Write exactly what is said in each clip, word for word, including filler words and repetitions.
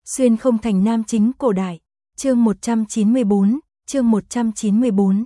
Xuyên không thành nam chính cổ đại, chương một trăm chín mươi bốn, chương một trăm chín mươi bốn.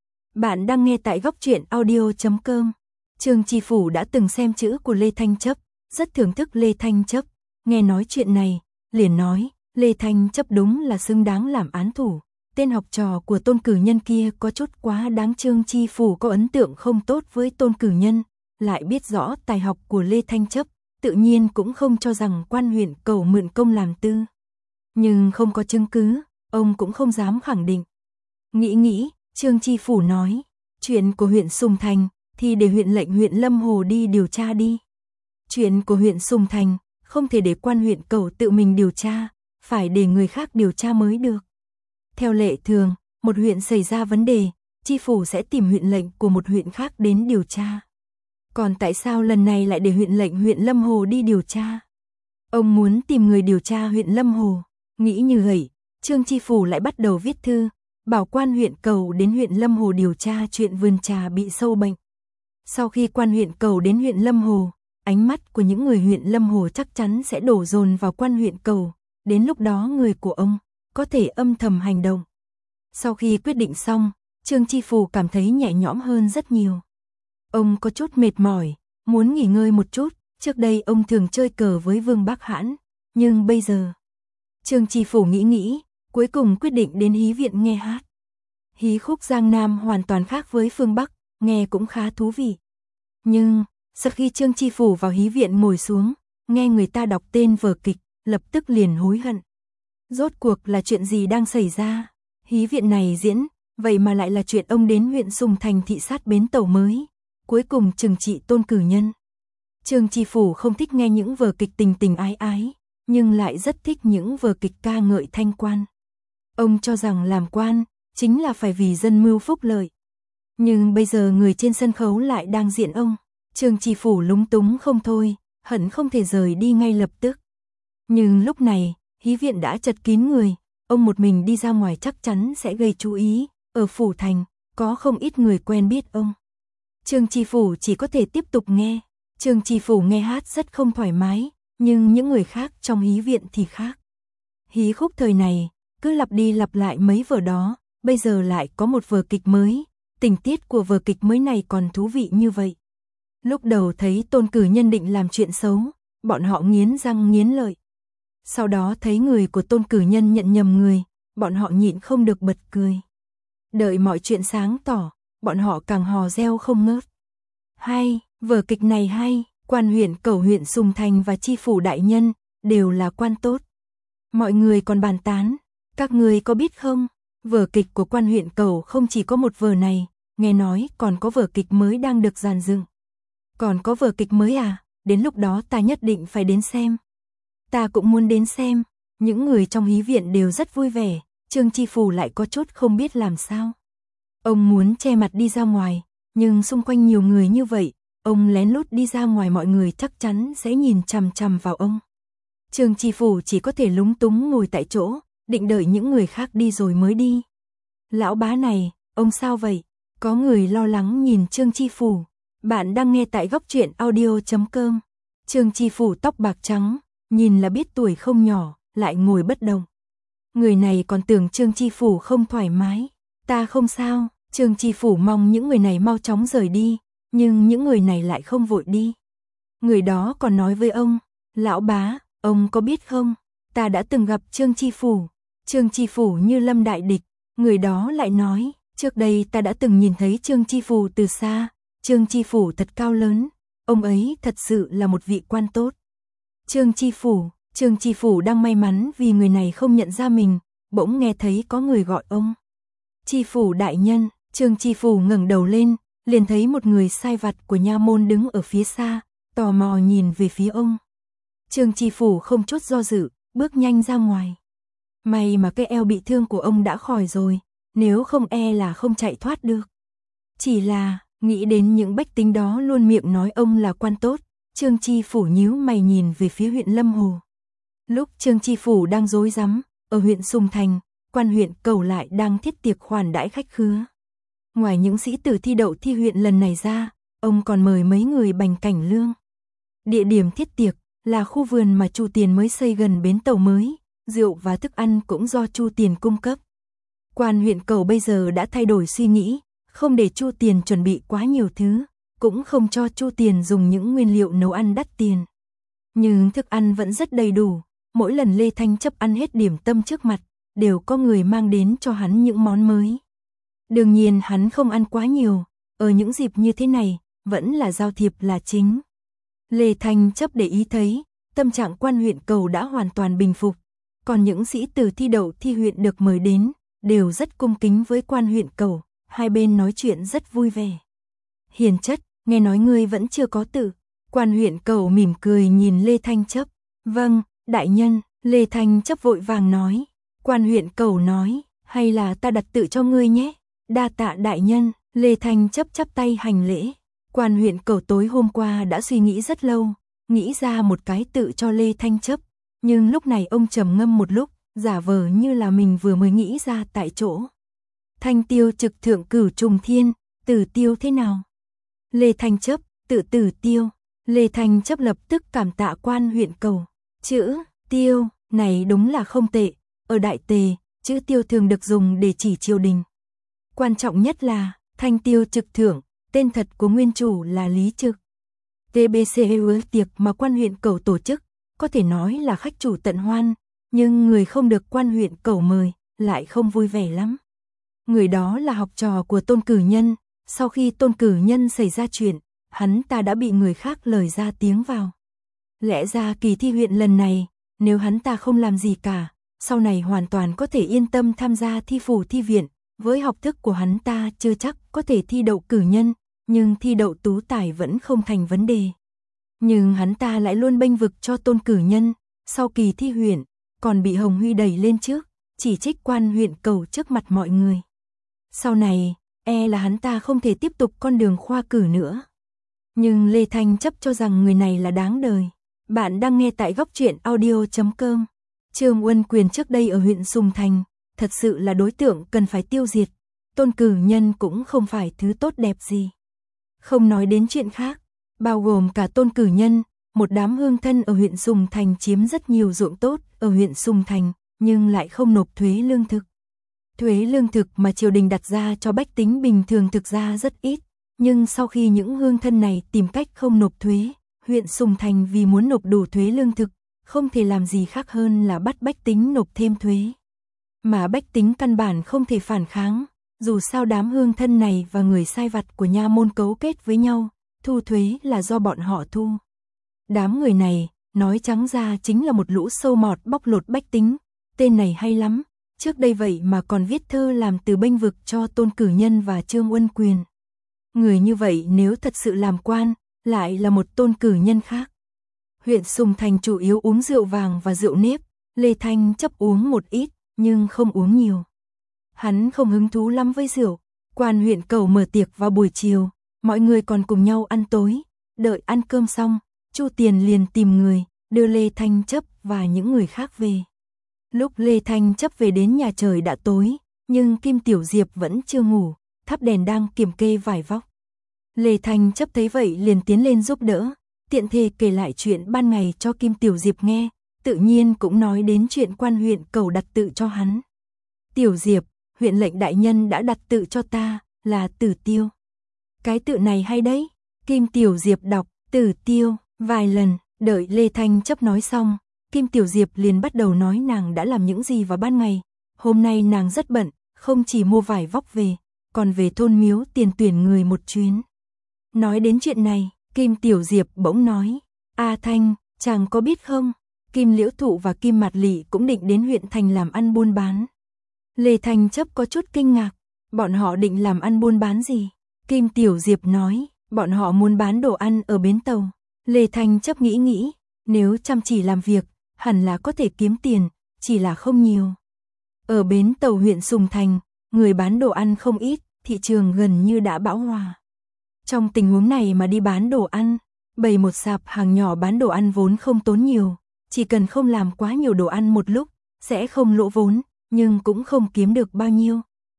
Bạn đang nghe tại góc truyện audio chấm com. Trương Chi Phủ đã từng xem chữ của Lê Thanh Chấp, rất thưởng thức Lê Thanh Chấp, nghe nói chuyện này, liền nói, Lê Thanh Chấp đúng là xứng đáng làm án thủ. Tên học trò của Tôn Cử Nhân kia có chút quá đáng. Trương Chi Phủ có ấn tượng không tốt với Tôn Cử Nhân, lại biết rõ tài học của Lê Thanh Chấp, tự nhiên cũng không cho rằng quan huyện cầu mượn công làm tư. Nhưng không có chứng cứ, ông cũng không dám khẳng định. Nghĩ nghĩ, Trương Chi Phủ nói, chuyện của huyện Sùng Thành thì để huyện lệnh huyện Lâm Hồ đi điều tra đi. Chuyện của huyện Sùng Thành không thể để quan huyện cầu tự mình điều tra, phải để người khác điều tra mới được. Theo lệ thường, một huyện xảy ra vấn đề, Chi Phủ sẽ tìm huyện lệnh của một huyện khác đến điều tra. Còn tại sao lần này lại để huyện lệnh huyện Lâm Hồ đi điều tra? Ông muốn tìm người điều tra huyện Lâm Hồ. Nghĩ như vậy, Trương Chi Phủ lại bắt đầu viết thư, bảo quan huyện cầu đến huyện Lâm Hồ điều tra chuyện vườn trà bị sâu bệnh. Sau khi quan huyện cầu đến huyện Lâm Hồ, ánh mắt của những người huyện Lâm Hồ chắc chắn sẽ đổ dồn vào quan huyện cầu, đến lúc đó người của ông có thể âm thầm hành động. Sau khi quyết định xong, Trương Chi Phủ cảm thấy nhẹ nhõm hơn rất nhiều. Ông có chút mệt mỏi, muốn nghỉ ngơi một chút, trước đây ông thường chơi cờ với Vương Bắc Hãn, nhưng bây giờ... Trương Chi Phủ nghĩ nghĩ, cuối cùng quyết định đến hí viện nghe hát. Hí khúc Giang Nam hoàn toàn khác với phương Bắc, nghe cũng khá thú vị. Nhưng, sau khi Trương Chi Phủ vào hí viện ngồi xuống, nghe người ta đọc tên vở kịch, lập tức liền hối hận. Rốt cuộc là chuyện gì đang xảy ra? Hí viện này diễn, vậy mà lại là chuyện ông đến huyện Sùng Thành thị sát bến tàu mới, cuối cùng trừng trị Tôn Cử Nhân. Trương Chi Phủ không thích nghe những vở kịch tình tình ái ái, nhưng lại rất thích những vở kịch ca ngợi thanh quan. Ông cho rằng làm quan chính là phải vì dân mưu phúc lợi. Nhưng bây giờ người trên sân khấu lại đang diện ông. Trương Chi Phủ lúng túng không thôi, hận không thể rời đi ngay lập tức. Nhưng lúc này, hí viện đã chật kín người, ông một mình đi ra ngoài chắc chắn sẽ gây chú ý. Ở phủ thành, có không ít người quen biết ông. Trương Chi Phủ chỉ có thể tiếp tục nghe. Trương Chi Phủ nghe hát rất không thoải mái, nhưng những người khác trong hí viện thì khác. Hí khúc thời này, cứ lặp đi lặp lại mấy vở đó, bây giờ lại có một vở kịch mới, tình tiết của vở kịch mới này còn thú vị như vậy. Lúc đầu thấy Tôn Cử Nhân định làm chuyện xấu, bọn họ nghiến răng nghiến lợi. Sau đó thấy người của Tôn Cử Nhân nhận nhầm người, bọn họ nhịn không được bật cười. Đợi mọi chuyện sáng tỏ, bọn họ càng hò reo không ngớt. Hay, vở kịch này hay, quan huyện cầu huyện Sùng Thành và Chi Phủ đại nhân đều là quan tốt. Mọi người còn bàn tán, các người có biết không, vở kịch của quan huyện cầu không chỉ có một vở này, nghe nói còn có vở kịch mới đang được dàn dựng. Còn có vở kịch mới à, đến lúc đó ta nhất định phải đến xem. Ta cũng muốn đến xem. Những người trong hí viện đều rất vui vẻ, Trương Chi Phủ lại có chút không biết làm sao. Ông muốn che mặt đi ra ngoài, nhưng xung quanh nhiều người như vậy, ông lén lút đi ra ngoài mọi người chắc chắn sẽ nhìn chằm chằm vào ông. Trương Chi Phủ chỉ có thể lúng túng ngồi tại chỗ, định đợi những người khác đi rồi mới đi. Lão bá này, ông sao vậy? Có người lo lắng nhìn Trương Chi Phủ. Bạn đang nghe tại góc truyện audio chấm com. Trương Chi Phủ tóc bạc trắng, nhìn là biết tuổi không nhỏ, lại ngồi bất động. Người này còn tưởng Trương Chi Phủ không thoải mái. Ta không sao, Trương Chi Phủ mong những người này mau chóng rời đi, nhưng những người này lại không vội đi. Người đó còn nói với ông, lão bá, ông có biết không, ta đã từng gặp Trương Chi Phủ. Trương Chi Phủ như lâm đại địch, người đó lại nói, trước đây ta đã từng nhìn thấy Trương Chi Phủ từ xa, Trương Chi Phủ thật cao lớn, ông ấy thật sự là một vị quan tốt. Trương Chi Phủ, Trương Chi Phủ đang may mắn vì người này không nhận ra mình, bỗng nghe thấy có người gọi ông. Chi Phủ đại nhân, Trương Chi Phủ ngẩng đầu lên, liền thấy một người sai vặt của nha môn đứng ở phía xa, tò mò nhìn về phía ông. Trương Chi Phủ không chút do dự, bước nhanh ra ngoài. May mà cái eo bị thương của ông đã khỏi rồi, nếu không e là không chạy thoát được. Chỉ là, nghĩ đến những bách tính đó luôn miệng nói ông là quan tốt, Trương Chi Phủ nhíu mày nhìn về phía huyện Lâm Hồ. Lúc Trương Chi Phủ đang rối rắm, ở huyện Sùng Thành, quan huyện cầu lại đang thiết tiệc khoản đãi khách khứa. Ngoài những sĩ tử thi đậu thi huyện lần này ra, ông còn mời mấy người bành cảnh lương. Địa điểm thiết tiệc là khu vườn mà Chu Tiền mới xây gần bến tàu mới, rượu và thức ăn cũng do Chu Tiền cung cấp. Quan huyện Cầu bây giờ đã thay đổi suy nghĩ, không để Chu Tiền chuẩn bị quá nhiều thứ, cũng không cho Chu Tiền dùng những nguyên liệu nấu ăn đắt tiền. Nhưng thức ăn vẫn rất đầy đủ, mỗi lần Lê Thanh Chấp ăn hết điểm tâm trước mặt, đều có người mang đến cho hắn những món mới. Đương nhiên hắn không ăn quá nhiều, ở những dịp như thế này, vẫn là giao thiệp là chính. Lê Thanh Chấp để ý thấy, tâm trạng quan huyện Cầu đã hoàn toàn bình phục, còn những sĩ tử thi đậu thi huyện được mời đến, đều rất cung kính với quan huyện Cầu, hai bên nói chuyện rất vui vẻ. Hiền chất, nghe nói ngươi vẫn chưa có tự. Quan huyện Cầu mỉm cười nhìn Lê Thanh Chấp. Vâng, đại nhân, Lê Thanh Chấp vội vàng nói. Quan huyện Cầu nói, hay là ta đặt tự cho ngươi nhé. Đa tạ đại nhân, Lê Thanh Chấp chắp tay hành lễ. Quan huyện Cầu tối hôm qua đã suy nghĩ rất lâu, nghĩ ra một cái tự cho Lê Thanh Chấp. Nhưng lúc này ông trầm ngâm một lúc, giả vờ như là mình vừa mới nghĩ ra tại chỗ. Thanh tiêu trực thượng cửu trùng thiên, tử tiêu thế nào? Lê Thanh Chấp, tự tử tiêu. Lê Thanh Chấp lập tức cảm tạ quan huyện Cầu. Chữ tiêu này đúng là không tệ, ở Đại Tề, chữ tiêu thường được dùng để chỉ triều đình. Quan trọng nhất là, thanh tiêu trực thượng, tên thật của nguyên chủ là Lý Trực. tê bê xê tiệc mà quan huyện Cầu tổ chức, có thể nói là khách chủ tận hoan, nhưng người không được quan huyện Cầu mời, lại không vui vẻ lắm. Người đó là học trò của Tôn Cử Nhân, sau khi Tôn Cử Nhân xảy ra chuyện, hắn ta đã bị người khác lời ra tiếng vào. Lẽ ra kỳ thi huyện lần này, nếu hắn ta không làm gì cả, sau này hoàn toàn có thể yên tâm tham gia thi phủ thi viện, với học thức của hắn ta chưa chắc có thể thi đậu cử nhân, nhưng thi đậu tú tài vẫn không thành vấn đề. Nhưng hắn ta lại luôn bênh vực cho Tôn Cử Nhân, sau kỳ thi huyện, còn bị Hồng Huy đẩy lên trước, chỉ trích quan huyện Cầu trước mặt mọi người. Sau này, e là hắn ta không thể tiếp tục con đường khoa cử nữa. Nhưng Lê Thanh Chấp cho rằng người này là đáng đời. Bạn đang nghe tại góc truyện audio chấm com. Trương Uân Quyền trước đây ở huyện Sùng Thành, thật sự là đối tượng cần phải tiêu diệt. Tôn Cử Nhân cũng không phải thứ tốt đẹp gì. Không nói đến chuyện khác, bao gồm cả Tôn Cử Nhân, một đám hương thân ở huyện Sùng Thành chiếm rất nhiều ruộng tốt ở huyện Sùng Thành, nhưng lại không nộp thuế lương thực. Thuế lương thực mà triều đình đặt ra cho bách tính bình thường thực ra rất ít, nhưng sau khi những hương thân này tìm cách không nộp thuế, huyện Sùng Thành vì muốn nộp đủ thuế lương thực, không thể làm gì khác hơn là bắt bách tính nộp thêm thuế. Mà bách tính căn bản không thể phản kháng, dù sao đám hương thân này và người sai vặt của nha môn cấu kết với nhau, thu thuế là do bọn họ thu. Đám người này, nói trắng ra chính là một lũ sâu mọt bóc lột bách tính, tên này hay lắm, trước đây vậy mà còn viết thơ làm từ bênh vực cho Tôn Cử Nhân và Trương Uân Quyền. Người như vậy nếu thật sự làm quan, lại là một Tôn Cử Nhân khác. Huyện Sùng Thành chủ yếu uống rượu vàng và rượu nếp, Lê Thanh Chấp uống một ít, nhưng không uống nhiều. Hắn không hứng thú lắm với rượu, quan huyện Cầu mở tiệc vào buổi chiều, mọi người còn cùng nhau ăn tối, đợi ăn cơm xong, Chu Tiền liền tìm người, đưa Lê Thanh Chấp và những người khác về. Lúc Lê Thanh Chấp về đến nhà trời đã tối, nhưng Kim Tiểu Diệp vẫn chưa ngủ, thắp đèn đang kiểm kê vải vóc. Lê Thanh Chấp thấy vậy liền tiến lên giúp đỡ, tiện thể kể lại chuyện ban ngày cho Kim Tiểu Diệp nghe, tự nhiên cũng nói đến chuyện quan huyện Cầu đặt tự cho hắn. Tiểu Diệp, huyện lệnh đại nhân đã đặt tự cho ta, là Tử Tiêu. Cái tự này hay đấy, Kim Tiểu Diệp đọc, Tử Tiêu, vài lần, đợi Lê Thanh Chấp nói xong, Kim Tiểu Diệp liền bắt đầu nói nàng đã làm những gì vào ban ngày. Hôm nay nàng rất bận, không chỉ mua vải vóc về, còn về thôn Miếu tiền tuyển người một chuyến. Nói đến chuyện này, Kim Tiểu Diệp bỗng nói, A Thanh, chàng có biết không, Kim Liễu Thụ và Kim Mạt Lị cũng định đến huyện thành làm ăn buôn bán. Lê Thanh Chấp có chút kinh ngạc, bọn họ định làm ăn buôn bán gì? Kim Tiểu Diệp nói, bọn họ muốn bán đồ ăn ở bến tàu. Lê Thanh Chấp nghĩ nghĩ, nếu chăm chỉ làm việc, hẳn là có thể kiếm tiền, chỉ là không nhiều. Ở bến tàu huyện Sùng Thành, người bán đồ ăn không ít, thị trường gần như đã bão hòa. Trong tình huống này mà đi bán đồ ăn, bày một sạp hàng nhỏ bán đồ ăn vốn không tốn nhiều, chỉ cần không làm quá nhiều đồ ăn một lúc, sẽ không lỗ vốn, nhưng cũng không kiếm được bao nhiêu.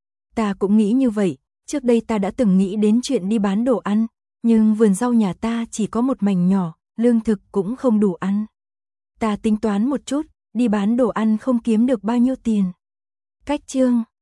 Ta cũng nghĩ như vậy, trước đây ta đã từng nghĩ đến chuyện đi bán đồ ăn, nhưng vườn rau nhà ta chỉ có một mảnh nhỏ, lương thực cũng không đủ ăn. Ta tính toán một chút, đi bán đồ ăn không kiếm được bao nhiêu tiền. Cách chương